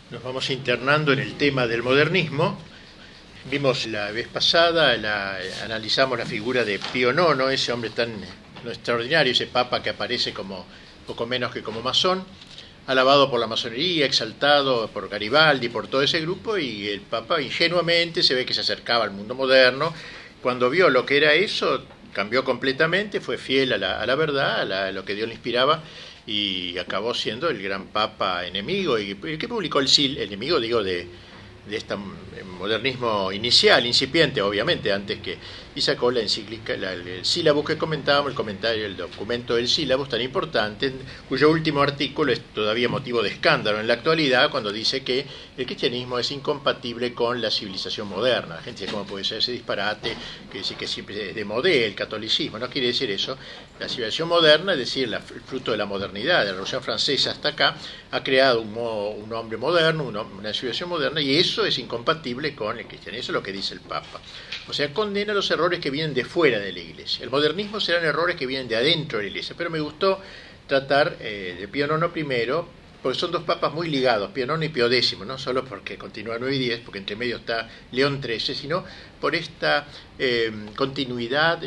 Nos vamos internando en el tema del modernismo. Vimos la vez pasada, analizamos la figura de Pío IX, ese hombre tan extraordinario, ese papa que aparece como poco menos que como masón, alabado por la masonería, exaltado por Garibaldi, por todo ese grupo, y el papa ingenuamente se ve que se acercaba al mundo moderno. Cuando vio lo que era eso, cambió completamente, fue fiel a la verdad, a lo que Dios le inspiraba, y acabó siendo el gran papa enemigo, y que publicó el enemigo, digo, de este modernismo inicial, incipiente, obviamente, antes que, y sacó la encíclica, el sílabus que comentábamos, el comentario, el documento del sílabus tan importante, cuyo último artículo es todavía motivo de escándalo en la actualidad, cuando dice que el cristianismo es incompatible con la civilización moderna. La gente dice, ¿cómo puede ser ese disparate? Que dice que siempre es de modé el catolicismo. No quiere decir eso. La civilización moderna, es decir, el fruto de la modernidad, de la Revolución Francesa hasta acá, ha creado un hombre moderno, una civilización moderna, y eso es incompatible con el cristianismo. Eso es lo que dice el Papa. O sea, condena los errores que vienen de fuera de la Iglesia. El modernismo serán errores que vienen de adentro de la Iglesia. Pero me gustó tratar de Pío IX primero, porque son dos papas muy ligados, Pío IX y Pío X, no solo porque continúa 9 y 10, porque entre medio está León XIII, sino por esta continuidad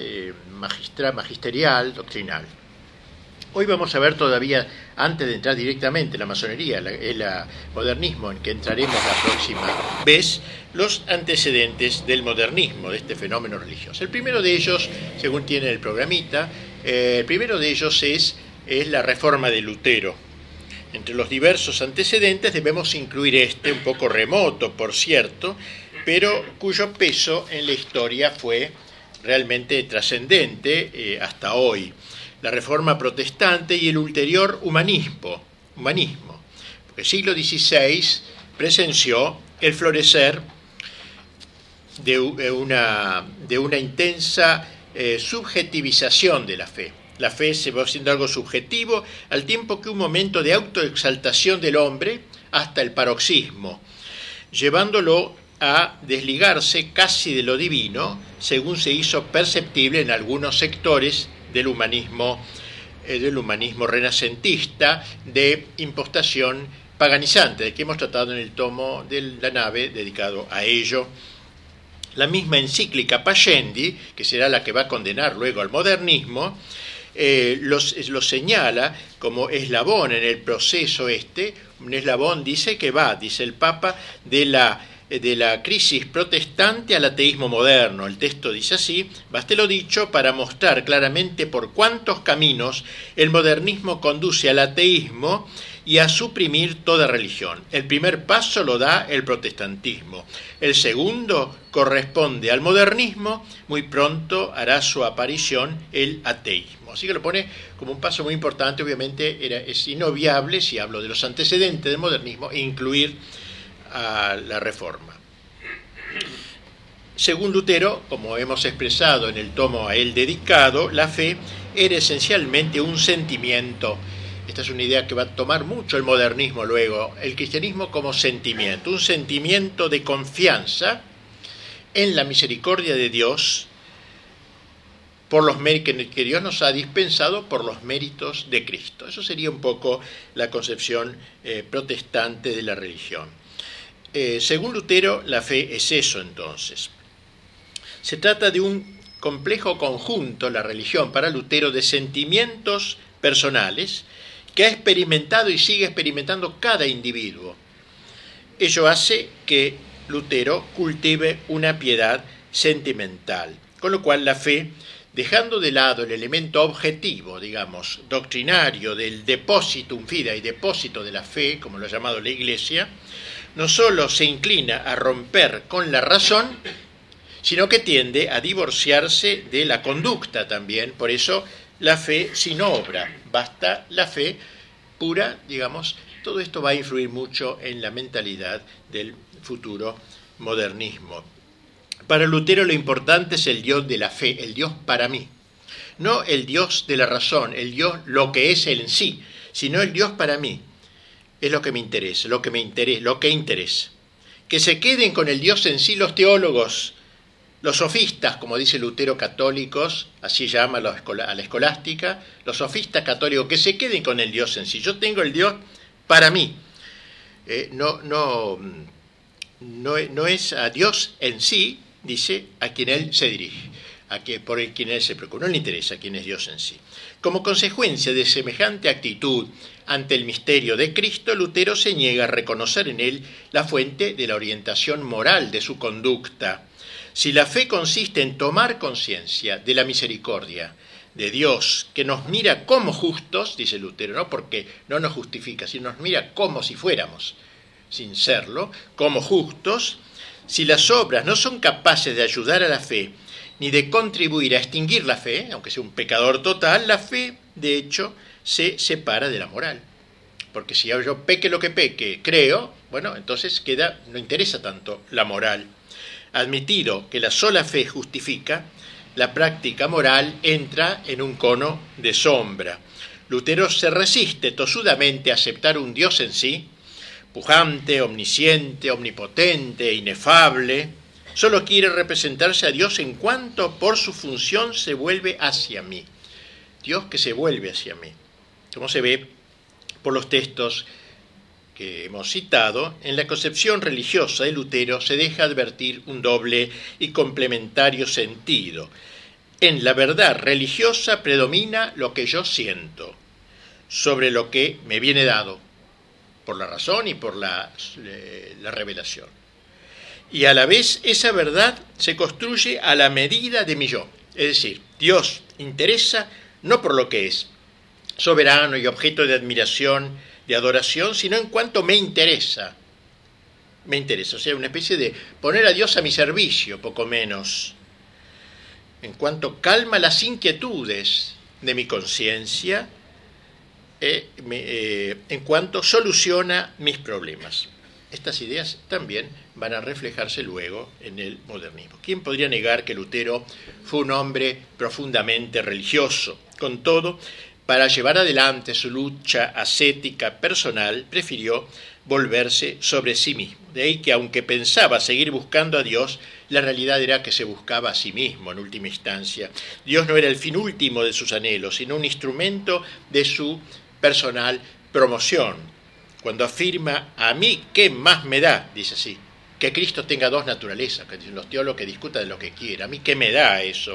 magisterial, doctrinal. Hoy vamos a ver todavía, antes de entrar directamente en la masonería, el modernismo, en que entraremos la próxima vez, los antecedentes del modernismo, de este fenómeno religioso. El primero de ellos, según tiene el programita, el primero de ellos es la reforma de Lutero. Entre los diversos antecedentes debemos incluir este, un poco remoto, por cierto, pero cuyo peso en la historia fue realmente trascendente hasta hoy. La reforma protestante y el ulterior humanismo, porque el siglo XVI presenció el florecer de una intensa subjetivización de la fe. La fe se va haciendo algo subjetivo, al tiempo que un momento de autoexaltación del hombre hasta el paroxismo, llevándolo a desligarse casi de lo divino, según se hizo perceptible en algunos sectores del humanismo renacentista, de impostación paganizante, de que hemos tratado en el tomo de la nave dedicado a ello. La misma encíclica Pascendi, que será la que va a condenar luego al modernismo, lo señala como eslabón en el proceso un eslabón, dice el Papa, de la crisis protestante al ateísmo moderno. El texto dice así: baste lo dicho para mostrar claramente por cuántos caminos el modernismo conduce al ateísmo y a suprimir toda religión. El primer paso lo da el protestantismo. El segundo corresponde al modernismo. Muy pronto hará su aparición el ateísmo. Así que lo pone como un paso muy importante. Obviamente es inobviable, si hablo de los antecedentes del modernismo, incluir a la reforma. Según Lutero, como hemos expresado en el tomo a él dedicado, la fe era esencialmente un sentimiento. Esta es una idea que va a tomar mucho el modernismo luego, el cristianismo como sentimiento, un sentimiento de confianza en la misericordia de Dios por los méritos que Dios nos ha dispensado por los méritos de Cristo. Eso sería un poco la concepción protestante de la religión. Según Lutero, la fe es eso entonces. Se trata de un complejo conjunto, la religión para Lutero, de sentimientos personales que ha experimentado y sigue experimentando cada individuo. Ello hace que Lutero cultive una piedad sentimental, con lo cual la fe, dejando de lado el elemento objetivo, digamos, doctrinario del depositum fidei, depósito de la fe, como lo ha llamado la Iglesia, no solo se inclina a romper con la razón, sino que tiende a divorciarse de la conducta también. Por eso la fe sin obra, basta la fe pura, digamos. Todo esto va a influir mucho en la mentalidad del futuro modernismo. Para Lutero lo importante es el Dios de la fe, el Dios para mí. No el Dios de la razón, el Dios lo que es él en sí, sino el Dios para mí. Es lo que me interesa, lo que interesa. Que se queden con el Dios en sí los teólogos, los sofistas, como dice Lutero, católicos, así llama a la escolástica, los sofistas católicos, que se queden con el Dios en sí. Yo tengo el Dios para mí. no es a Dios en sí, dice, a quien él se dirige, por el quien él se preocupa, no le interesa quién es Dios en sí. Como consecuencia de semejante actitud ante el misterio de Cristo, Lutero se niega a reconocer en él la fuente de la orientación moral de su conducta. Si la fe consiste en tomar conciencia de la misericordia de Dios, que nos mira como justos, dice Lutero, no porque no nos justifica, sino nos mira como si fuéramos, sin serlo, como justos, si las obras no son capaces de ayudar a la fe, ni de contribuir a extinguir la fe, aunque sea un pecador total, la fe, de hecho, se separa de la moral. Porque si yo peque lo que peque, creo, bueno, entonces no interesa tanto la moral. Admitido que la sola fe justifica, la práctica moral entra en un cono de sombra. Lutero se resiste tosudamente a aceptar un Dios en sí, pujante, omnisciente, omnipotente, inefable. Solo quiere representarse a Dios en cuanto por su función se vuelve hacia mí. Dios que se vuelve hacia mí. Como se ve por los textos que hemos citado, en la concepción religiosa de Lutero se deja advertir un doble y complementario sentido. En la verdad religiosa predomina lo que yo siento sobre lo que me viene dado por la razón y por la revelación. Y a la vez esa verdad se construye a la medida de mi yo. Es decir, Dios interesa no por lo que es soberano y objeto de admiración, de adoración, sino en cuanto me interesa. Me interesa, o sea, una especie de poner a Dios a mi servicio, poco menos. En cuanto calma las inquietudes de mi conciencia, en cuanto soluciona mis problemas. Estas ideas también van a reflejarse luego en el modernismo. ¿Quién podría negar que Lutero fue un hombre profundamente religioso? Con todo, para llevar adelante su lucha ascética personal, prefirió volverse sobre sí mismo. De ahí que, aunque pensaba seguir buscando a Dios, la realidad era que se buscaba a sí mismo en última instancia. Dios no era el fin último de sus anhelos, sino un instrumento de su personal promoción. Cuando afirma, a mí, ¿qué más me da? Dice así, que Cristo tenga dos naturalezas, que los teólogos que discutan de lo que quiera. A mí, ¿qué me da eso?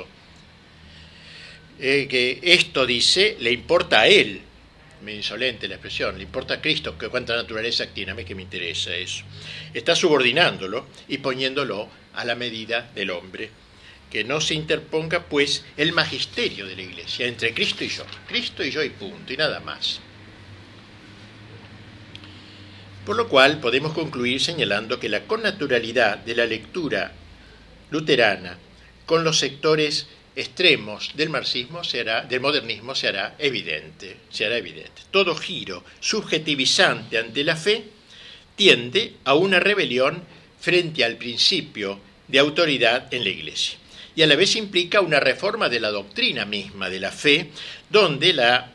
Que esto, dice, le importa a él. Me insolente la expresión, le importa a Cristo que cuánta naturaleza tiene, a mí que me interesa eso. Está subordinándolo y poniéndolo a la medida del hombre. Que no se interponga, pues, el magisterio de la Iglesia entre Cristo y yo y punto, y nada más. Por lo cual podemos concluir señalando que la connaturalidad de la lectura luterana con los sectores extremos del modernismo se hará evidente. Todo giro subjetivizante ante la fe tiende a una rebelión frente al principio de autoridad en la Iglesia. Y a la vez implica una reforma de la doctrina misma de la fe, donde la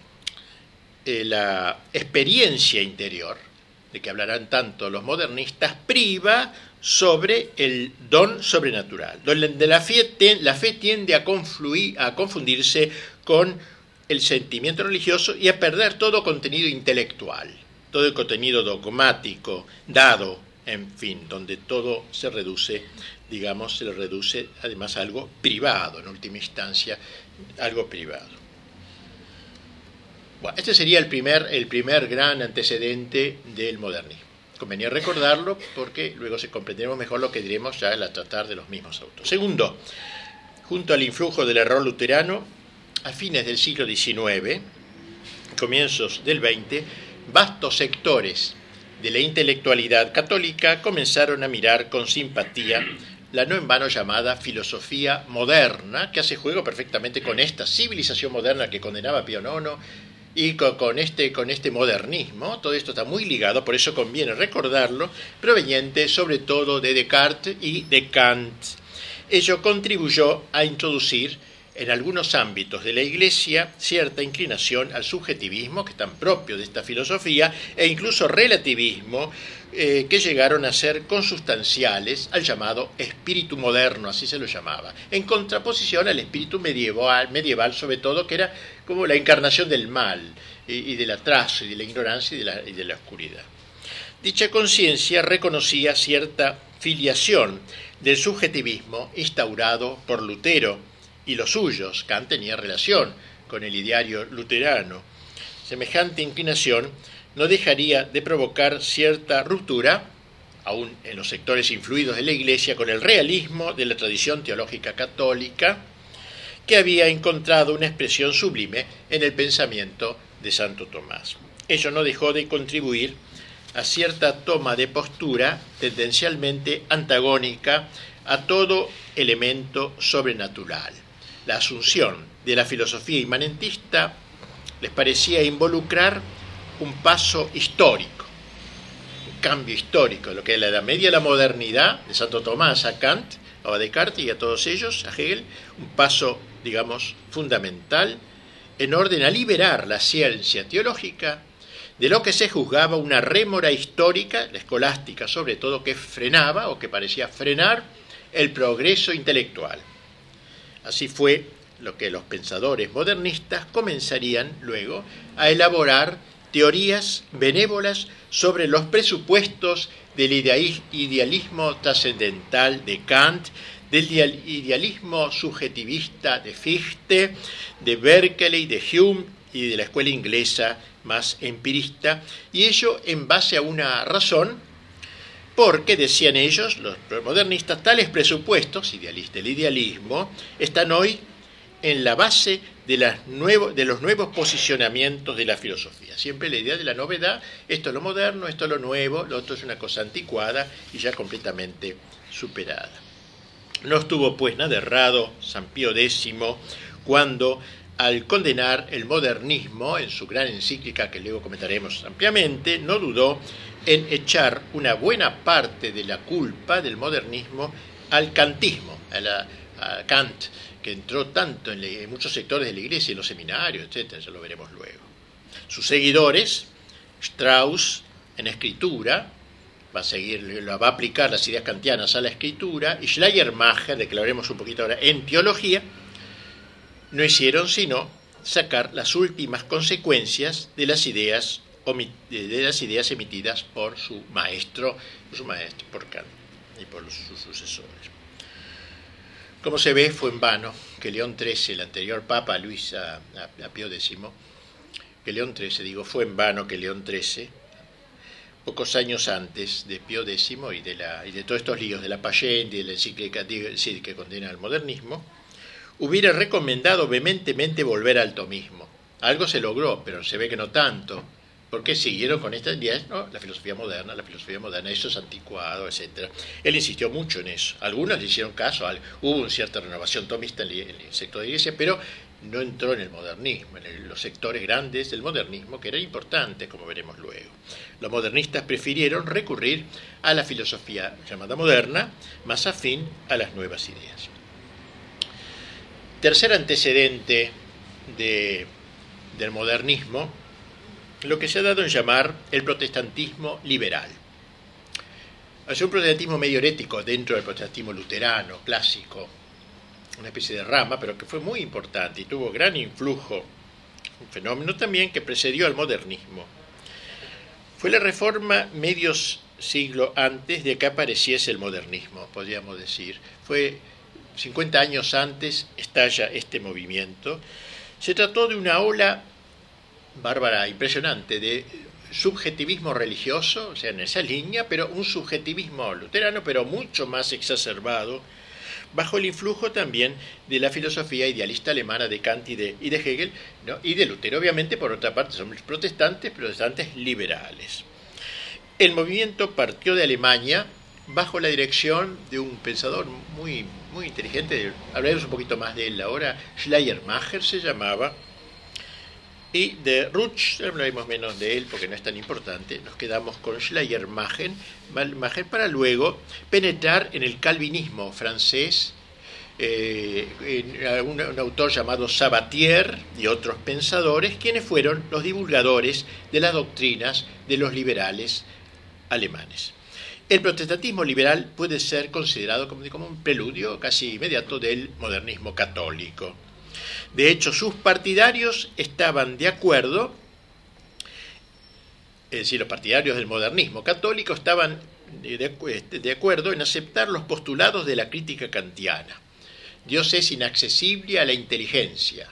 experiencia interior, de que hablarán tanto los modernistas, priva sobre el don sobrenatural, donde la fe tiende a confundirse con el sentimiento religioso y a perder todo contenido intelectual, todo el contenido dogmático, dado, en fin, donde todo se le reduce además a algo privado, en última instancia, algo privado. Bueno, este sería el primer gran antecedente del modernismo. Convenía recordarlo porque luego comprenderemos mejor lo que diremos ya al tratar de los mismos autores. Segundo, junto al influjo del error luterano, a fines del siglo XIX, comienzos del XX, vastos sectores de la intelectualidad católica comenzaron a mirar con simpatía la no en vano llamada filosofía moderna, que hace juego perfectamente con esta civilización moderna que condenaba Pío IX, y con este modernismo. Todo esto está muy ligado, por eso conviene recordarlo, proveniente sobre todo de Descartes y de Kant. Ello contribuyó a introducir en algunos ámbitos de la Iglesia cierta inclinación al subjetivismo, que es tan propio de esta filosofía, e incluso relativismo, que llegaron a ser consustanciales al llamado espíritu moderno, así se lo llamaba, en contraposición al espíritu medieval sobre todo, que era como la encarnación del mal, y del atraso, y de la ignorancia, y de la oscuridad. Dicha conciencia reconocía cierta filiación del subjetivismo instaurado por Lutero y los suyos. Kant tenía relación con el ideario luterano. Semejante inclinación no dejaría de provocar cierta ruptura, aún en los sectores influidos de la Iglesia, con el realismo de la tradición teológica católica, que había encontrado una expresión sublime en el pensamiento de Santo Tomás. Ello no dejó de contribuir a cierta toma de postura tendencialmente antagónica a todo elemento sobrenatural. La asunción de la filosofía inmanentista les parecía involucrar un paso histórico, un cambio histórico, lo que es la Edad Media, la modernidad, de Santo Tomás a Kant, a Descartes y a todos ellos, a Hegel, un paso, digamos, fundamental en orden a liberar la ciencia teológica de lo que se juzgaba una rémora histórica, la escolástica sobre todo, que frenaba o que parecía frenar el progreso intelectual. Así fue lo que los pensadores modernistas comenzarían luego a elaborar teorías benévolas sobre los presupuestos del idealismo trascendental de Kant, del idealismo subjetivista de Fichte, de Berkeley, de Hume y de la escuela inglesa más empirista, y ello en base a una razón, porque, decían ellos, los modernistas, tales presupuestos, del idealismo, están hoy en la base de los nuevos posicionamientos de la filosofía. Siempre la idea de la novedad, esto es lo moderno, esto es lo nuevo, lo otro es una cosa anticuada y ya completamente superada. No estuvo pues nada errado San Pío X cuando, al condenar el modernismo en su gran encíclica que luego comentaremos ampliamente, no dudó en echar una buena parte de la culpa del modernismo al kantismo, a Kant, que entró tanto en muchos sectores de la Iglesia, en los seminarios, etc., ya lo veremos luego. Sus seguidores, Strauss, en escritura, va a aplicar las ideas kantianas a la escritura, y Schleiermacher, de que lo veremos un poquito ahora, en teología, no hicieron sino sacar las últimas consecuencias de las ideas emitidas por su maestro, por Kant y por sus sucesores. Como se ve, fue en vano que León XIII, el anterior Papa a Pío X, fue en vano que León XIII, pocos años antes de Pío X y de todos estos líos de la Payente y de la encíclica que condena al modernismo, hubiera recomendado vehementemente volver al tomismo. Algo se logró, pero se ve que no tanto, porque siguieron con estas ideas, no, la filosofía moderna, eso es anticuado, etc. Él insistió mucho en eso. Algunos le hicieron caso, hubo una cierta renovación tomista en el sector de la Iglesia, pero no entró en el modernismo, en los sectores grandes del modernismo, que eran importantes, como veremos luego. Los modernistas prefirieron recurrir a la filosofía llamada moderna, más afín a las nuevas ideas. Tercer antecedente del modernismo, lo que se ha dado en llamar el protestantismo liberal. Es un protestantismo medio herético dentro del protestantismo luterano, clásico, una especie de rama, pero que fue muy importante y tuvo gran influjo, un fenómeno también que precedió al modernismo. Fue la Reforma medio siglo antes de que apareciese el modernismo, podríamos decir. Fue 50 años antes estalla este movimiento. Se trató de una ola bárbara, impresionante, de subjetivismo religioso, o sea, en esa línea, pero un subjetivismo luterano, pero mucho más exacerbado, bajo el influjo también de la filosofía idealista alemana de Kant y de Hegel, ¿no? Y de Lutero, obviamente, por otra parte, son protestantes liberales. El movimiento partió de Alemania bajo la dirección de un pensador muy, muy inteligente, hablaremos un poquito más de él ahora, Schleiermacher se llamaba, y de Rutsch hablaremos menos de él porque no es tan importante, nos quedamos con Schleiermacher para luego penetrar en el calvinismo francés, un autor llamado Sabatier y otros pensadores, quienes fueron los divulgadores de las doctrinas de los liberales alemanes. El protestantismo liberal puede ser considerado como un preludio casi inmediato del modernismo católico. De hecho, sus partidarios estaban de acuerdo es decir, los partidarios del modernismo católico, estaban de acuerdo en aceptar los postulados de la crítica kantiana. Dios es inaccesible a la inteligencia.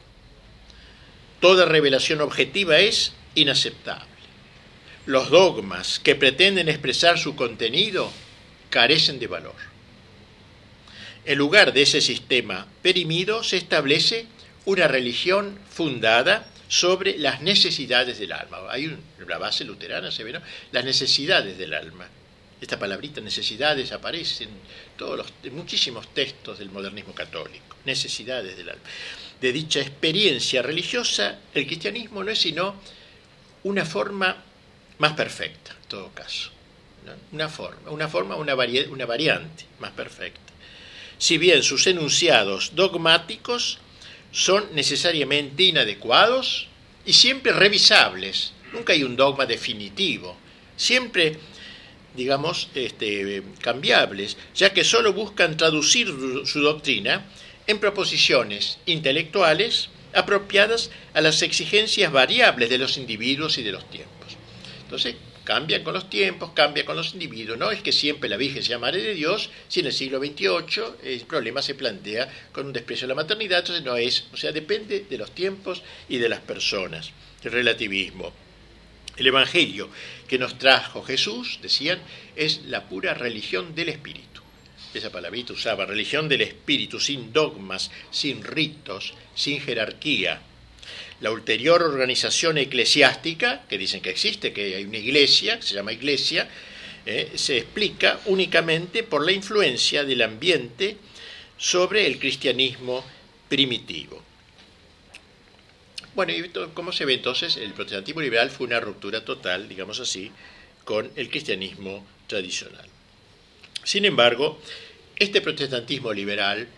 Toda revelación objetiva es inaceptable. Los dogmas que pretenden expresar su contenido carecen de valor. En lugar de ese sistema perimido se establece una religión fundada sobre las necesidades del alma. Hay la base luterana, se ve, ¿no? Las necesidades del alma. Esta palabrita necesidades aparece en muchísimos textos del modernismo católico. Necesidades del alma. De dicha experiencia religiosa, el cristianismo no es sino una forma más perfecta, en todo caso, ¿no? Una variante más perfecta. Si bien sus enunciados dogmáticos son necesariamente inadecuados y siempre revisables, nunca hay un dogma definitivo, siempre, digamos, cambiables, ya que solo buscan traducir su doctrina en proposiciones intelectuales apropiadas a las exigencias variables de los individuos y de los tiempos. Entonces, cambian con los tiempos, cambian con los individuos. No es que siempre la Virgen sea Madre de Dios, si en el siglo XXVIII el problema se plantea con un desprecio a la maternidad, entonces no es, o sea, depende de los tiempos y de las personas. El relativismo. El Evangelio que nos trajo Jesús, decían, es la pura religión del Espíritu. Esa palabrita usaba, religión del Espíritu, sin dogmas, sin ritos, sin jerarquía. La ulterior organización eclesiástica, que dicen que existe, que hay una iglesia, que se llama iglesia, se explica únicamente por la influencia del ambiente sobre el cristianismo primitivo. Bueno, y como se ve entonces, el protestantismo liberal fue una ruptura total, digamos así, con el cristianismo tradicional. Sin embargo, este protestantismo liberal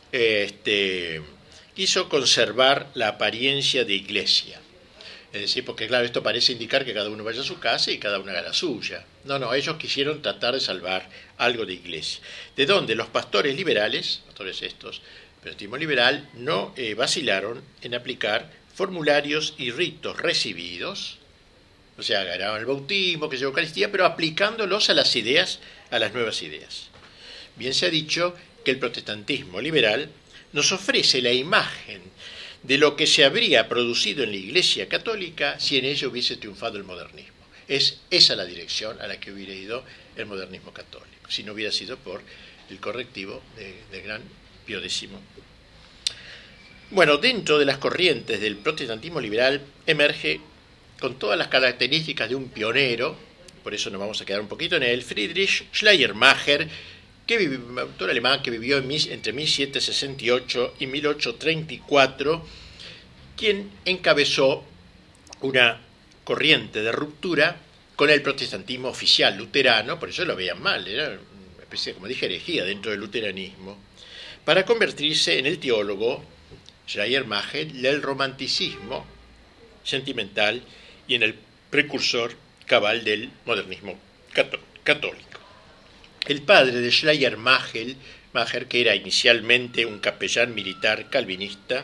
quiso conservar la apariencia de iglesia. Es decir, porque claro, esto parece indicar que cada uno vaya a su casa y cada uno haga la suya. No, ellos quisieron tratar de salvar algo de iglesia. De donde los pastores liberales, pastores estos, protestantismo liberal, no vacilaron en aplicar formularios y ritos recibidos, o sea, agarraban el bautismo, que es la Eucaristía, pero aplicándolos a las ideas, a las nuevas ideas. Bien se ha dicho que el protestantismo liberal nos ofrece la imagen de lo que se habría producido en la Iglesia católica si en ella hubiese triunfado el modernismo. Es esa la dirección a la que hubiera ido el modernismo católico, si no hubiera sido por el correctivo del gran Pío X. Bueno, dentro de las corrientes del protestantismo liberal emerge, con todas las características de un pionero, por eso nos vamos a quedar un poquito en él, Friedrich Schleiermacher, autor alemán que vivió entre 1768 y 1834, quien encabezó una corriente de ruptura con el protestantismo oficial luterano, por eso lo veían mal, era una especie, como dije, herejía dentro del luteranismo, para convertirse en el teólogo Schleiermacher del romanticismo sentimental y en el precursor cabal del modernismo católico. El padre de Schleiermacher, que era inicialmente un capellán militar calvinista,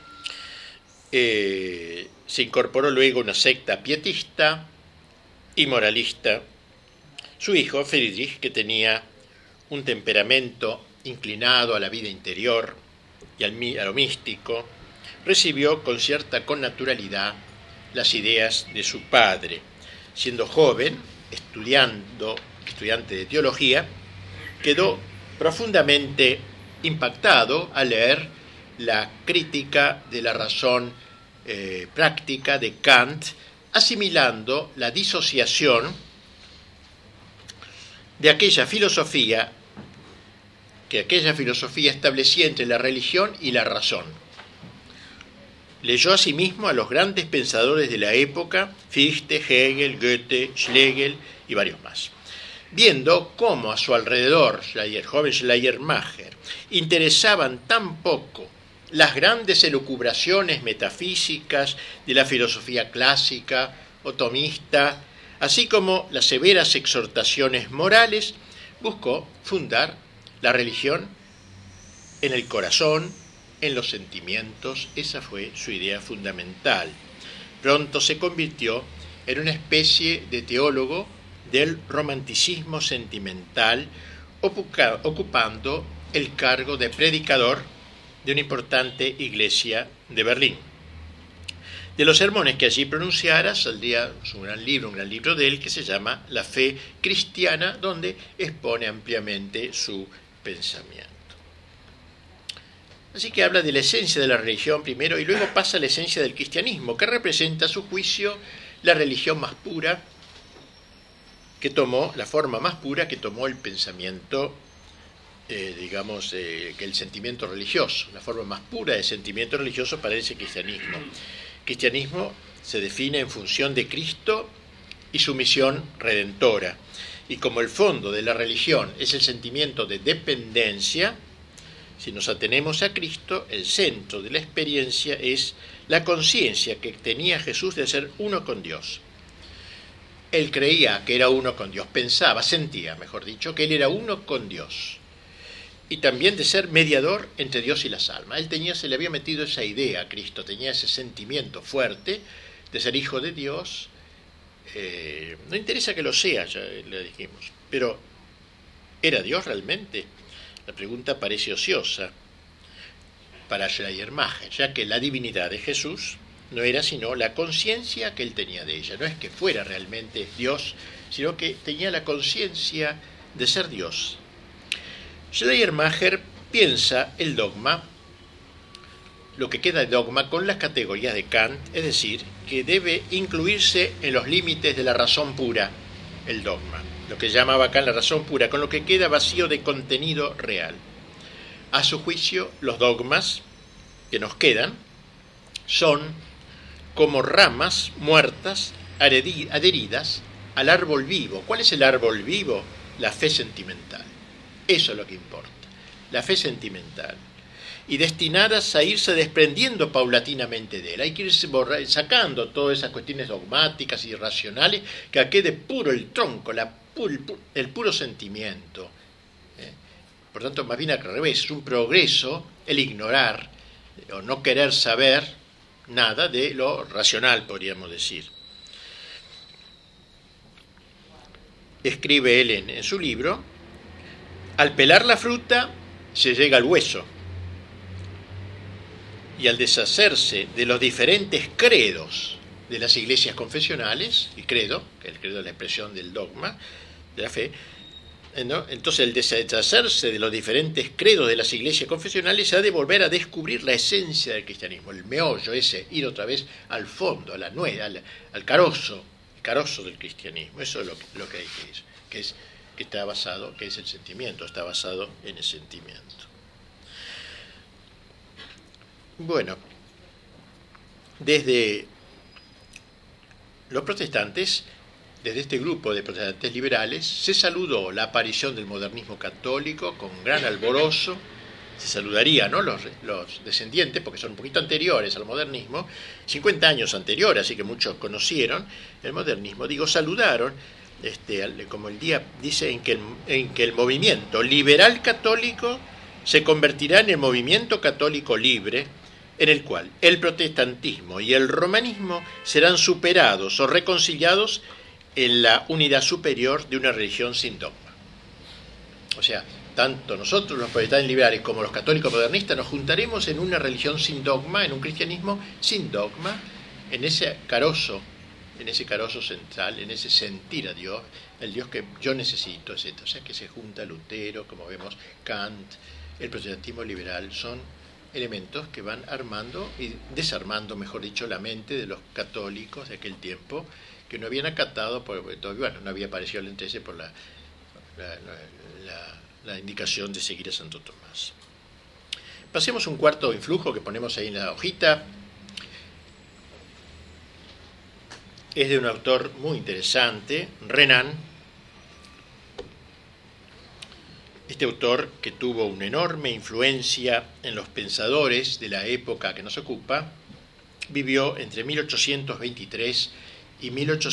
se incorporó luego a una secta pietista y moralista. Su hijo, Friedrich, que tenía un temperamento inclinado a la vida interior y a lo místico, recibió con cierta connaturalidad las ideas de su padre. Siendo joven, estudiante de teología, quedó profundamente impactado al leer la crítica de la razón práctica de Kant, asimilando la disociación de aquella filosofía establecía entre la religión y la razón. Leyó asimismo a los grandes pensadores de la época, Fichte, Hegel, Goethe, Schlegel y varios más. Viendo cómo a su alrededor, el joven Schleiermacher, interesaban tan poco las grandes elucubraciones metafísicas de la filosofía clásica o tomista, así como las severas exhortaciones morales, buscó fundar la religión en el corazón, en los sentimientos. Esa fue su idea fundamental. Pronto se convirtió era una especie de teólogo del romanticismo sentimental, ocupando el cargo de predicador de una importante iglesia de Berlín. De los sermones que allí pronunciara saldría un gran libro de él que se llama La fe cristiana, donde expone ampliamente su pensamiento. Así que habla de la esencia de la religión primero y luego pasa a la esencia del cristianismo, que representa a su juicio la religión más pura que tomó, la forma más pura que tomó el pensamiento, que el sentimiento religioso, la forma más pura de sentimiento religioso para ese cristianismo. El cristianismo se define en función de Cristo y su misión redentora. Y como el fondo de la religión es el sentimiento de dependencia, si nos atenemos a Cristo, el centro de la experiencia es la conciencia que tenía Jesús de ser uno con Dios. Él creía que era uno con Dios, pensaba, sentía, mejor dicho, que él era uno con Dios. Y también de ser mediador entre Dios y las almas. Se le había metido esa idea a Cristo, tenía ese sentimiento fuerte de ser hijo de Dios. No interesa que lo sea, ya le dijimos, pero ¿era Dios realmente? La pregunta parece ociosa para Schleiermacher, ya que la divinidad de Jesús no era sino la conciencia que él tenía de ella. No es que fuera realmente Dios, sino que tenía la conciencia de ser Dios. Schleiermacher piensa el dogma, lo que queda de dogma, con las categorías de Kant, es decir, que debe incluirse en los límites de la razón pura, el dogma, lo que llamaba Kant la razón pura, con lo que queda vacío de contenido real. A su juicio, los dogmas que nos quedan son como ramas muertas adheridas al árbol vivo. ¿Cuál es el árbol vivo? La fe sentimental. Eso es lo que importa, la fe sentimental. Y destinadas a irse desprendiendo paulatinamente de él. Hay que irse sacando todas esas cuestiones dogmáticas y irracionales, que quede puro el tronco, el puro sentimiento. Por tanto, más bien al revés, es un progreso el ignorar o no querer saber nada de lo racional, podríamos decir. Escribe él en su libro: al pelar la fruta se llega al hueso, y al deshacerse de los diferentes credos de las iglesias confesionales, el credo, que el credo es la expresión del dogma, de la fe, ¿no? Entonces el deshacerse de los diferentes credos de las iglesias confesionales se ha de volver a descubrir la esencia del cristianismo, el meollo ese, ir otra vez al fondo, a la nuez, al carozo, el carozo del cristianismo. Eso es lo que hay que ir, que está basado, que es el sentimiento, está basado en el sentimiento. Bueno, desde los protestantes, desde este grupo de protestantes liberales, se saludó la aparición del modernismo católico con gran alborozo. Se saludaría, ¿no?, los descendientes, porque son un poquito anteriores al modernismo, 50 años anteriores, así que muchos conocieron el modernismo. Saludaron, como el día dice, en que el movimiento liberal católico se convertirá en el movimiento católico libre, en el cual el protestantismo y el romanismo serán superados o reconciliados en la unidad superior de una religión sin dogma. O sea, tanto nosotros los protestantes liberales como los católicos modernistas nos juntaremos en una religión sin dogma, en un cristianismo sin dogma, en ese carozo central, en ese sentir a Dios, el Dios que yo necesito, etc. O sea, que se junta Lutero, como vemos, Kant, el protestantismo liberal, son elementos que van armando y desarmando, mejor dicho, la mente de los católicos de aquel tiempo, que no habían acatado, no había aparecido el interés por la indicación de seguir a Santo Tomás. Pasemos un cuarto influjo que ponemos ahí en la hojita. Es de un autor muy interesante, Renan. Este autor, que tuvo una enorme influencia en los pensadores de la época que nos ocupa, vivió entre 1823 y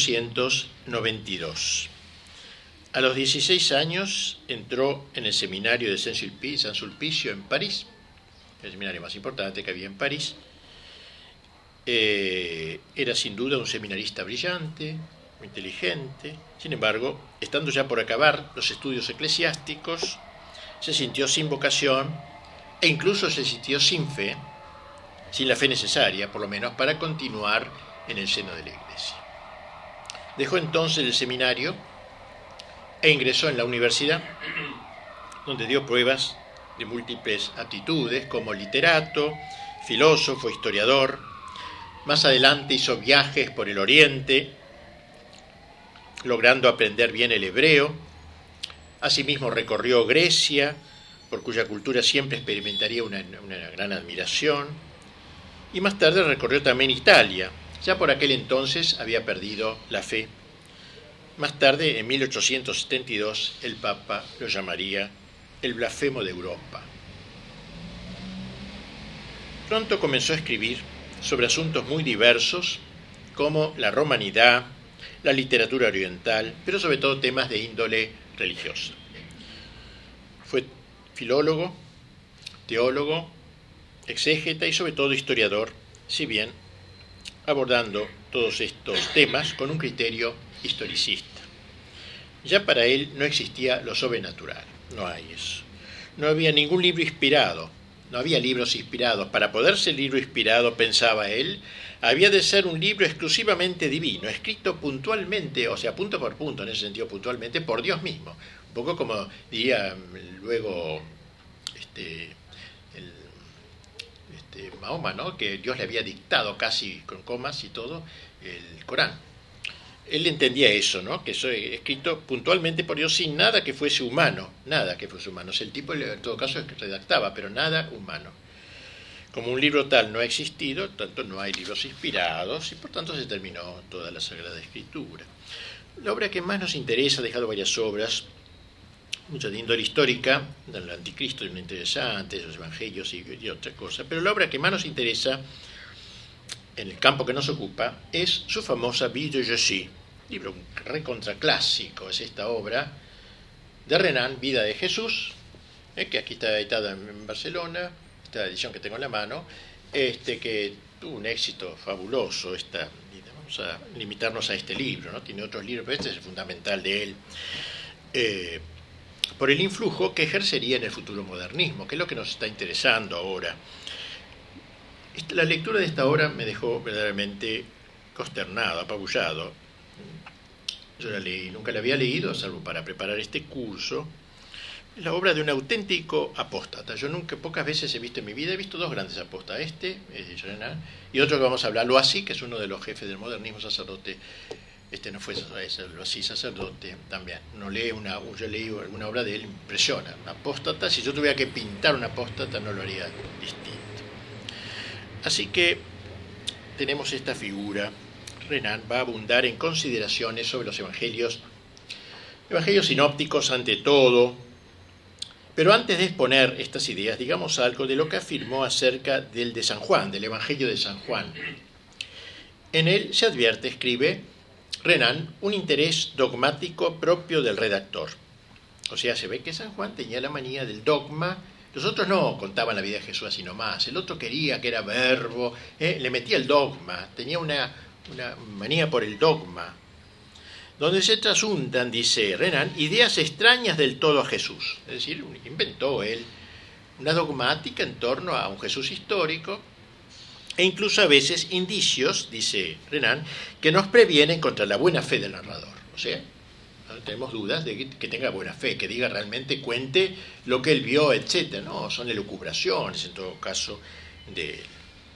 1892. A los 16 años entró en el seminario de Saint-Sulpice en París, el seminario más importante que había en París. era sin duda un seminarista brillante, muy inteligente. Sin embargo, estando ya por acabar los estudios eclesiásticos, se sintió sin vocación e incluso se sintió sin fe, sin la fe necesaria, por lo menos, para continuar en el seno de la Iglesia. Dejó entonces el seminario e ingresó en la universidad, donde dio pruebas de múltiples aptitudes como literato, filósofo, historiador. Más adelante hizo viajes por el Oriente, logrando aprender bien el hebreo. Asimismo recorrió Grecia, por cuya cultura siempre experimentaría una gran admiración. Y más tarde recorrió también Italia. Ya por aquel entonces había perdido la fe. Más tarde, en 1872, el Papa lo llamaría el blasfemo de Europa. Pronto comenzó a escribir sobre asuntos muy diversos, como la romanidad, la literatura oriental, pero sobre todo temas de índole religiosa. Fue filólogo, teólogo, exégeta y sobre todo historiador, si bien abordando todos estos temas con un criterio historicista. Ya para él no existía lo sobrenatural, no hay eso. No había ningún libro inspirado, no había libros inspirados. Para poder ser libro inspirado, pensaba él, había de ser un libro exclusivamente divino, escrito puntualmente, o sea, punto por punto, en ese sentido puntualmente, por Dios mismo. Un poco como diría luego Mahoma, ¿no? Que Dios le había dictado casi con comas y todo el Corán. Él entendía eso, ¿no? Que eso es escrito puntualmente por Dios sin nada que fuese humano, nada que fuese humano. O sea, el tipo en todo caso redactaba, pero nada humano. Como un libro tal no ha existido, tanto no hay libros inspirados y por tanto se terminó toda la Sagrada Escritura. La obra que más nos interesa, ha dejado varias obras, muchas de índole histórica, el Anticristo es muy interesante, los Evangelios y otra cosa, pero la obra que más nos interesa en el campo que nos ocupa es su famosa Vie de Jésus, libro recontraclásico, es esta obra de Renan, Vida de Jesús, que aquí está editada en Barcelona, esta edición que tengo en la mano, que tuvo un éxito fabuloso. Vamos a limitarnos a este libro, ¿no? Tiene otros libros, pero este es el fundamental de él, por el influjo que ejercería en el futuro modernismo, que es lo que nos está interesando ahora. La lectura de esta obra me dejó verdaderamente consternado, apabullado. Yo la leí, nunca la había leído, salvo para preparar este curso. Es la obra de un auténtico apóstata. Yo pocas veces he visto en mi vida, he visto dos grandes apóstatas, Renan, y otro que vamos a hablar, Loisy, que es uno de los jefes del modernismo, sacerdote. No fue Loisy, sacerdote también. Yo leí alguna obra de él, impresiona. Un apóstata, si yo tuviera que pintar un apóstata, no lo haría distinto. Así que tenemos esta figura. Renan va a abundar en consideraciones sobre los evangelios sinópticos ante todo, pero antes de exponer estas ideas, digamos algo de lo que afirmó acerca del de San Juan, del Evangelio de San Juan. En él se advierte, escribe Renan, un interés dogmático propio del redactor. O sea, se ve que San Juan tenía la manía del dogma. Los otros no contaban la vida de Jesús así nomás. El otro quería que era verbo, le metía el dogma, tenía una manía por el dogma, donde se trasuntan, dice Renan, ideas extrañas del todo a Jesús. Es decir, inventó él una dogmática en torno a un Jesús histórico, e incluso a veces indicios, dice Renan, que nos previenen contra la buena fe del narrador. O sea, no tenemos dudas de que tenga buena fe, que diga realmente, cuente lo que él vio, etc. No, son elucubraciones en todo caso de él.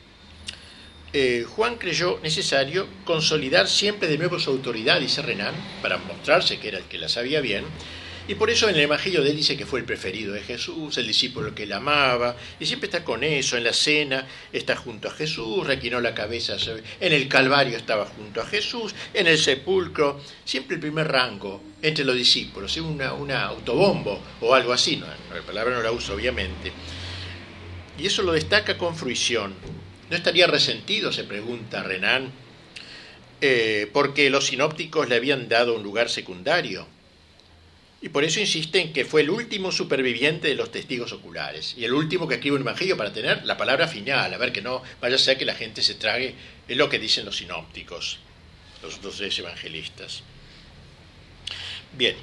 Juan creyó necesario consolidar siempre de nuevo su autoridad, dice Renan, para mostrarse que era el que la sabía bien, y por eso en el Evangelio de él dice que fue el preferido de Jesús, el discípulo que él amaba, y siempre está con eso. En la cena está junto a Jesús, reclinó la cabeza, en el Calvario estaba junto a Jesús, en el sepulcro, siempre el primer rango entre los discípulos, una autobombo o algo así, no, la palabra no la uso obviamente, y eso lo destaca con fruición. ¿No estaría resentido, se pregunta Renan, porque los sinópticos le habían dado un lugar secundario? Y por eso insiste en que fue el último superviviente de los testigos oculares y el último que escribe un evangelio para tener la palabra final, a ver que no vaya a ser que la gente se trague, es lo que dicen los sinópticos, los otros tres evangelistas. Bien,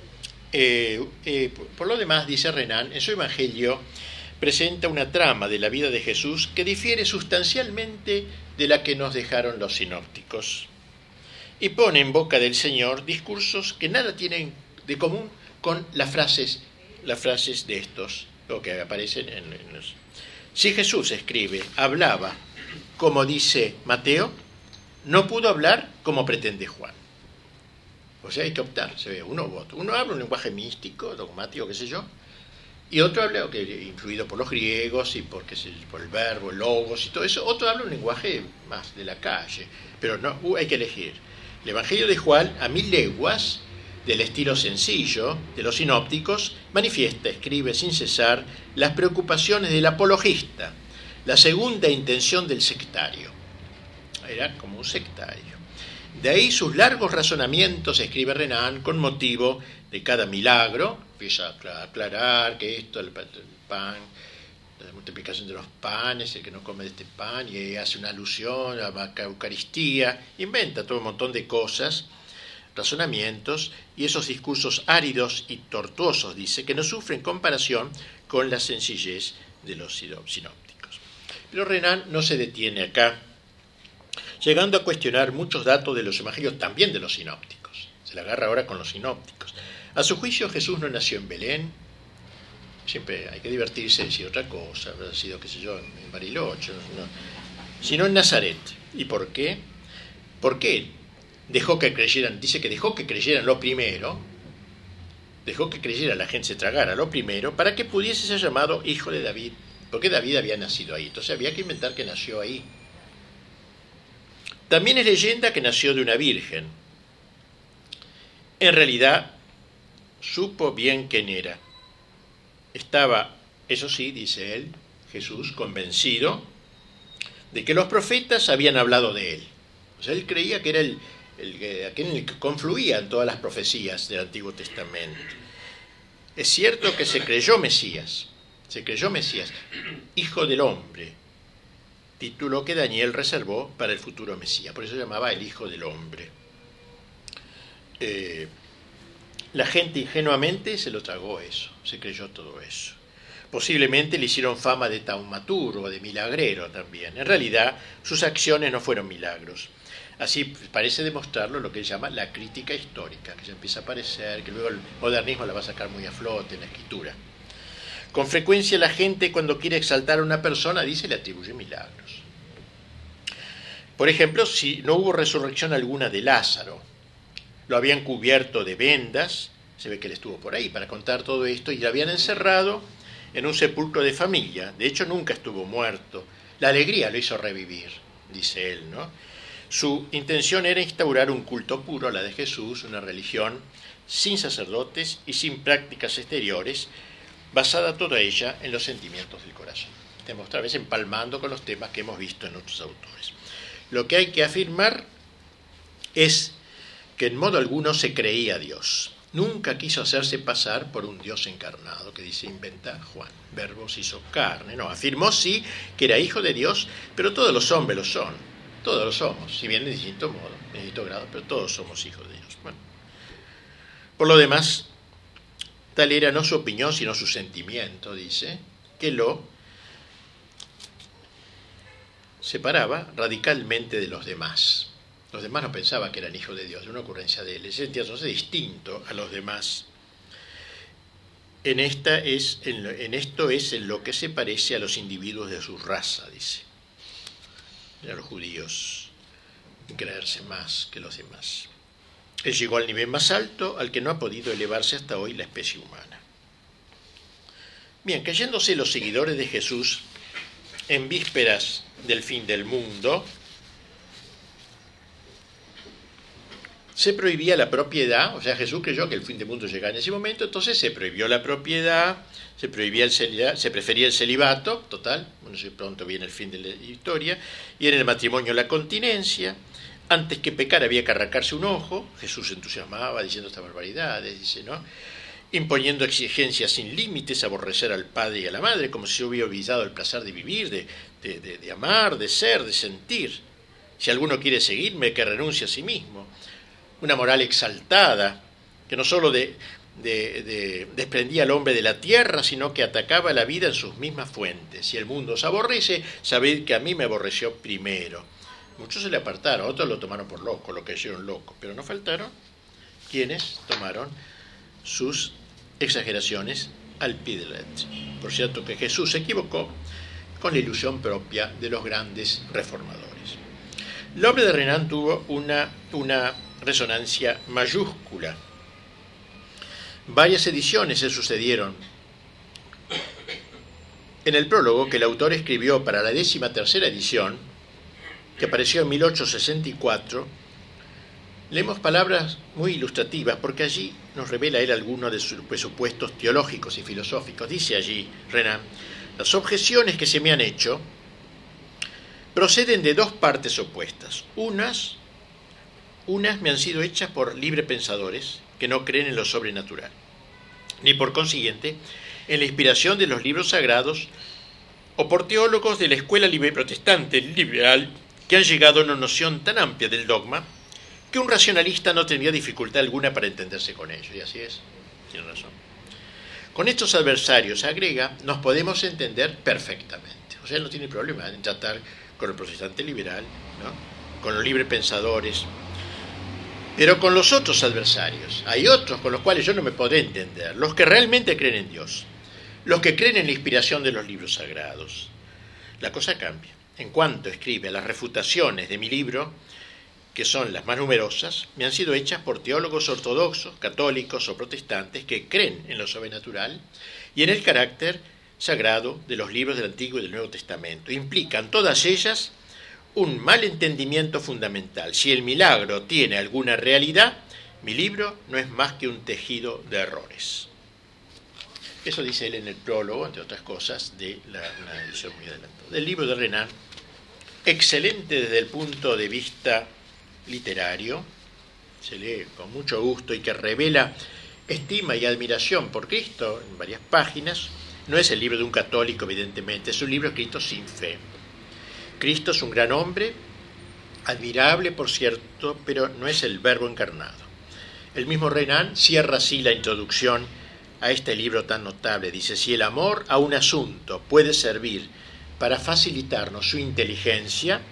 por lo demás, dice Renan, en su evangelio presenta una trama de la vida de Jesús que difiere sustancialmente de la que nos dejaron los sinópticos y pone en boca del Señor discursos que nada tienen de común con las frases de estos, lo que aparecen en los... Si Jesús escribe, hablaba, como dice Mateo, no pudo hablar como pretende Juan. O sea, hay que optar, se ve, uno habla un lenguaje místico, dogmático, qué sé yo, y otro habla, influido por los griegos y por el verbo, el logos y todo eso, otro habla un lenguaje más de la calle, pero no, hay que elegir. El Evangelio de Juan, a 1000 leguas, del estilo sencillo de los sinópticos, manifiesta, escribe sin cesar, las preocupaciones del apologista, la segunda intención del sectario. Era como un sectario. De ahí sus largos razonamientos, escribe Renan, con motivo de cada milagro, empieza a aclarar que esto, el pan, la multiplicación de los panes, el que no come de este pan, y hace una alusión a la Eucaristía, inventa todo un montón de cosas, razonamientos, y esos discursos áridos y tortuosos, dice, que no sufren comparación con la sencillez de los sinópticos. Pero Renan no se detiene acá, llegando a cuestionar muchos datos de los evangelios, también de los sinópticos. Se la agarra ahora con los sinópticos. A su juicio, Jesús no nació en Belén. Siempre hay que divertirse, decir otra cosa, habrá sido, qué sé yo, en Bariloche, sino en Nazaret. ¿Y por qué? ¿Por qué dejó que creyeran? Dice que dejó que creyeran lo primero, dejó que creyera la gente, se tragara lo primero, para que pudiese ser llamado hijo de David, porque David había nacido ahí, entonces había que inventar que nació ahí. También es leyenda que nació de una virgen. En realidad, supo bien quién era. Estaba, eso sí, dice él, Jesús, convencido de que los profetas habían hablado de él. O sea, él creía que era aquel en el que confluían todas las profecías del Antiguo Testamento. Es cierto que se creyó Mesías, hijo del hombre, título que Daniel reservó para el futuro Mesías, por eso se llamaba el Hijo del Hombre. La gente ingenuamente se lo tragó eso, se creyó todo eso. Posiblemente le hicieron fama de taumaturgo, de milagrero también. En realidad, sus acciones no fueron milagros. Así parece demostrarlo lo que él llama la crítica histórica, que ya empieza a aparecer, que luego el modernismo la va a sacar muy a flote en la escritura. Con frecuencia la gente, cuando quiere exaltar a una persona, dice, le atribuye milagros. Por ejemplo, si no hubo resurrección alguna de Lázaro, lo habían cubierto de vendas, se ve que él estuvo por ahí para contar todo esto, y lo habían encerrado en un sepulcro de familia. De hecho, nunca estuvo muerto. La alegría lo hizo revivir, dice él, ¿no? Su intención era instaurar un culto puro, la de Jesús, una religión sin sacerdotes y sin prácticas exteriores, basada toda ella en los sentimientos del corazón. Estamos otra vez empalmando con los temas que hemos visto en otros autores. Lo que hay que afirmar es que en modo alguno se creía Dios. Nunca quiso hacerse pasar por un Dios encarnado, que dice, inventa Juan. Verbo se hizo carne. No, afirmó sí que era hijo de Dios, pero todos los hombres lo son. Todos lo somos, si bien de distinto modo, de distinto grado, pero todos somos hijos de Dios. Bueno. Por lo demás, tal era no su opinión, sino su sentimiento, dice, que lo separaba radicalmente de los demás. Los demás no pensaban que eran hijos de Dios, de una ocurrencia de él. Él se sentía entonces distinto a los demás. En esto es en lo que se parece a los individuos de su raza, dice. A los judíos, creerse más que los demás. Él llegó al nivel más alto al que no ha podido elevarse hasta hoy la especie humana. Bien, cayéndose los seguidores de Jesús en vísperas del fin del mundo, se prohibía la propiedad, o sea, Jesús creyó que el fin del mundo llegaba en ese momento, entonces se prohibió la propiedad, se prefería el celibato, total, bueno, si pronto viene el fin de la historia, y en el matrimonio la continencia. Antes que pecar había que arrancarse un ojo. Jesús se entusiasmaba diciendo estas barbaridades, dice, ¿no? imponiendo exigencias sin límites, aborrecer al padre y a la madre, como si se hubiera olvidado el placer de vivir, de amar, de ser, de sentir. Si alguno quiere seguirme, que renuncie a sí mismo. Una moral exaltada, que no sólo desprendía al hombre de la tierra, sino que atacaba la vida en sus mismas fuentes. Si el mundo os aborrece, sabed que a mí me aborreció primero. Muchos se le apartaron, otros lo tomaron por loco, lo cayeron loco, pero no faltaron quienes tomaron sus exageraciones al pie de la letra. Por cierto que Jesús se equivocó con la ilusión propia de los grandes reformadores. La obra de Renan tuvo una resonancia mayúscula. Varias ediciones se sucedieron. En el prólogo que el autor escribió para la 13ª edición, que apareció en 1864, leemos palabras muy ilustrativas, porque allí nos revela él algunos de sus presupuestos teológicos y filosóficos. Dice allí Renan: las objeciones que se me han hecho proceden de dos partes opuestas. Unas me han sido hechas por librepensadores que no creen en lo sobrenatural, ni por consiguiente en la inspiración de los libros sagrados, o por teólogos de la escuela libre protestante liberal que han llegado a una noción tan amplia del dogma que un racionalista no tendría dificultad alguna para entenderse con ellos. Y así es, tiene razón. Con estos adversarios, agrega, nos podemos entender perfectamente. O sea, él no tiene problema en tratar con el protestante liberal, ¿no?, con los librepensadores. Pero con los otros adversarios, hay otros con los cuales yo no me podré entender, los que realmente creen en Dios, los que creen en la inspiración de los libros sagrados. La cosa cambia. En cuanto escribe a las refutaciones de mi libro, que son las más numerosas, me han sido hechas por teólogos ortodoxos, católicos o protestantes que creen en lo sobrenatural y en el carácter sagrado de los libros del Antiguo y del Nuevo Testamento. Implican todas ellas un mal entendimiento fundamental. Si el milagro tiene alguna realidad, mi libro no es más que un tejido de errores. Eso dice él en el prólogo, entre otras cosas, de una edición muy adelantada. Del libro de Renan, excelente desde el punto de vista literario, se lee con mucho gusto y que revela estima y admiración por Cristo en varias páginas. No es el libro de un católico, evidentemente, es un libro escrito sin fe. Cristo es un gran hombre, admirable, por cierto, pero no es el Verbo encarnado. El mismo Renan cierra así la introducción a este libro tan notable. Dice: si el amor a un asunto puede servir para facilitarnos su inteligencia,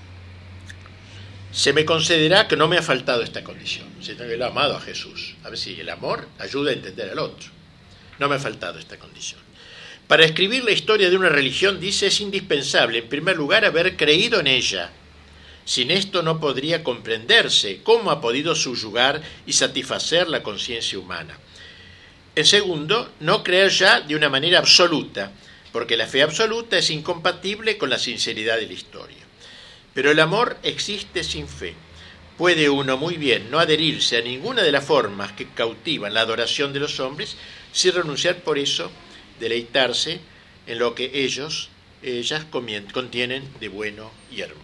se me concederá que no me ha faltado esta condición. Sino que lo he amado a Jesús. A ver si el amor ayuda a entender al otro. No me ha faltado esta condición. Para escribir la historia de una religión, dice, es indispensable, en primer lugar, haber creído en ella. Sin esto no podría comprenderse cómo ha podido subyugar y satisfacer la conciencia humana. En segundo, no creer ya de una manera absoluta, porque la fe absoluta es incompatible con la sinceridad de la historia. Pero el amor existe sin fe. Puede uno muy bien no adherirse a ninguna de las formas que cautivan la adoración de los hombres, sin renunciar por eso, deleitarse en lo que ellas contienen de bueno y hermoso.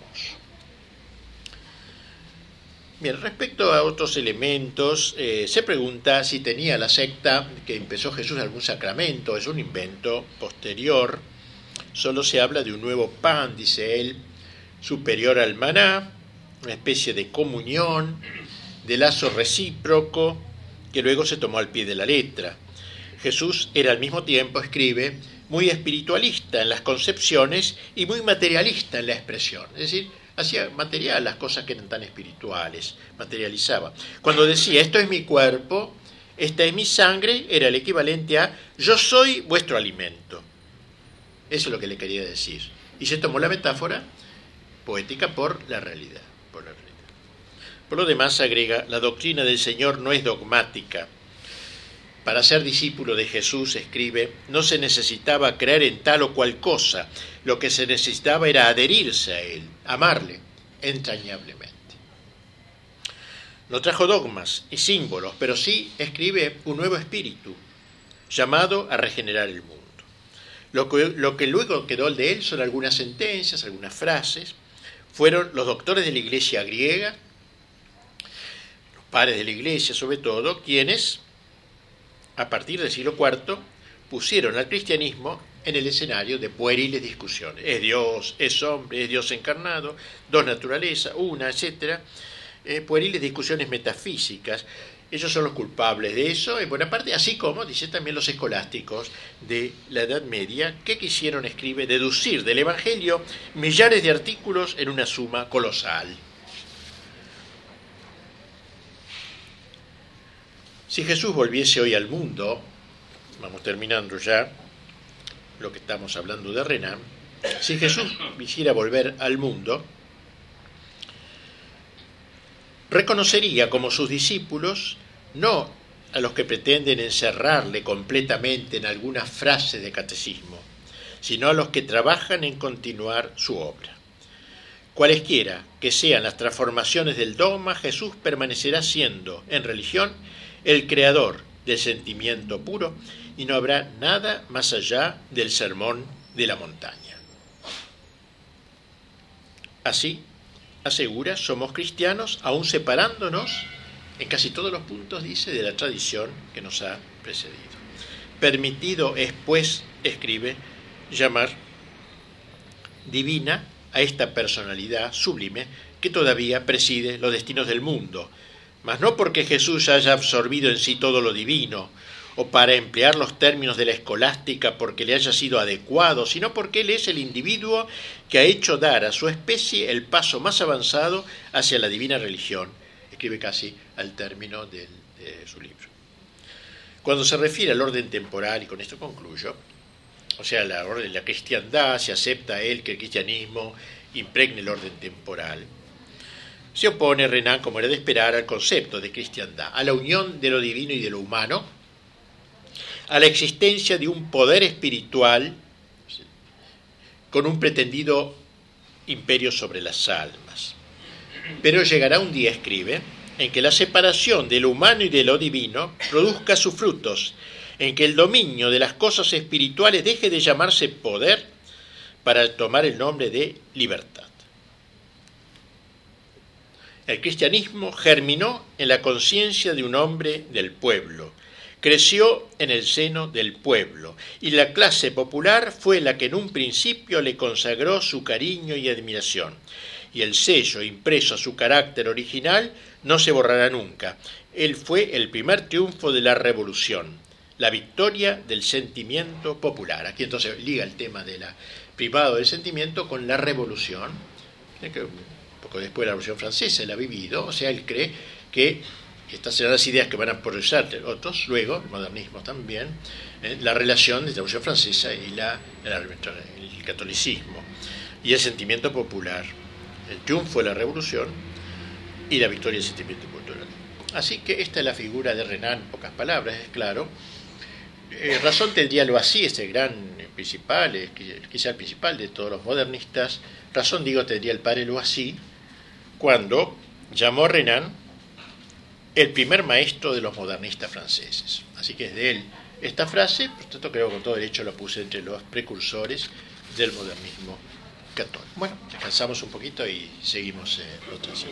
Bien, respecto a otros elementos, se pregunta si tenía la secta que empezó Jesús algún sacramento. Es un invento posterior. Solo se habla de un nuevo pan, dice él, superior al maná, una especie de comunión, de lazo recíproco, que luego se tomó al pie de la letra. Jesús era al mismo tiempo, escribe, muy espiritualista en las concepciones y muy materialista en la expresión. Es decir, hacía material las cosas que eran tan espirituales, materializaba. Cuando decía, esto es mi cuerpo, esta es mi sangre, era el equivalente a, yo soy vuestro alimento. Eso es lo que le quería decir. Y se tomó la metáfora poética por la realidad. Por lo demás, agrega, la doctrina del Señor no es dogmática. Para ser discípulo de Jesús, escribe, no se necesitaba creer en tal o cual cosa, lo que se necesitaba era adherirse a Él, amarle entrañablemente. No trajo dogmas y símbolos, pero sí escribe un nuevo espíritu, llamado a regenerar el mundo. Lo que luego quedó de él son algunas sentencias, algunas frases. Fueron los doctores de la Iglesia griega, los padres de la Iglesia sobre todo, quienes a partir del siglo IV, pusieron al cristianismo en el escenario de pueriles discusiones. ¿Es Dios? ¿Es hombre? ¿Es Dios encarnado? ¿Dos naturalezas? ¿Una? Etcétera. Pueriles discusiones metafísicas. Ellos son los culpables de eso, en buena parte, así como, dicen también los escolásticos de la Edad Media, que quisieron, escribe, deducir del Evangelio millares de artículos en una suma colosal. Si Jesús volviese hoy al mundo, vamos terminando ya lo que estamos hablando de Renan, si Jesús quisiera volver al mundo, reconocería como sus discípulos no a los que pretenden encerrarle completamente en alguna frase de catecismo, sino a los que trabajan en continuar su obra. Cualesquiera que sean las transformaciones del dogma, Jesús permanecerá siendo, en religión, el creador del sentimiento puro, y no habrá nada más allá del sermón de la montaña. Así, asegura, somos cristianos, aún separándonos en casi todos los puntos, dice, de la tradición que nos ha precedido. Permitido es, pues, escribe, llamar divina a esta personalidad sublime que todavía preside los destinos del mundo, mas no porque Jesús haya absorbido en sí todo lo divino, o para emplear los términos de la escolástica porque le haya sido adecuado, sino porque él es el individuo que ha hecho dar a su especie el paso más avanzado hacia la divina religión, escribe casi al término de su libro. Cuando se refiere al orden temporal, y con esto concluyo, o sea, la orden de la cristiandad, se acepta él que el cristianismo impregne el orden temporal. Se opone Renan, como era de esperar, al concepto de cristiandad, a la unión de lo divino y de lo humano, a la existencia de un poder espiritual con un pretendido imperio sobre las almas. Pero llegará un día, escribe, en que la separación de lo humano y de lo divino produzca sus frutos, en que el dominio de las cosas espirituales deje de llamarse poder para tomar el nombre de libertad. El cristianismo germinó en la conciencia de un hombre del pueblo, creció en el seno del pueblo, y la clase popular fue la que en un principio le consagró su cariño y admiración, y el sello impreso a su carácter original no se borrará nunca. Él fue el primer triunfo de la revolución, la victoria del sentimiento popular. Aquí entonces liga el tema de la privado del sentimiento con la revolución, que un poco después de la Revolución Francesa él ha vivido, o sea, él cree que estas serán las ideas que van a progresar otros, luego, el modernismo también, la relación de la Revolución Francesa y el catolicismo, y el sentimiento popular, el triunfo de la revolución y la victoria del sentimiento cultural. Así que esta es la figura de Renan, en pocas palabras, es claro. Razón tendría Loisy, este gran principal, quizá el principal de todos los modernistas, razón, digo, tendría el padre Loisy, cuando llamó a Renan el primer maestro de los modernistas franceses. Así que es de él esta frase, por tanto creo que con todo derecho la puse entre los precursores del modernismo católico. Bueno, descansamos un poquito y seguimos otra siguiente.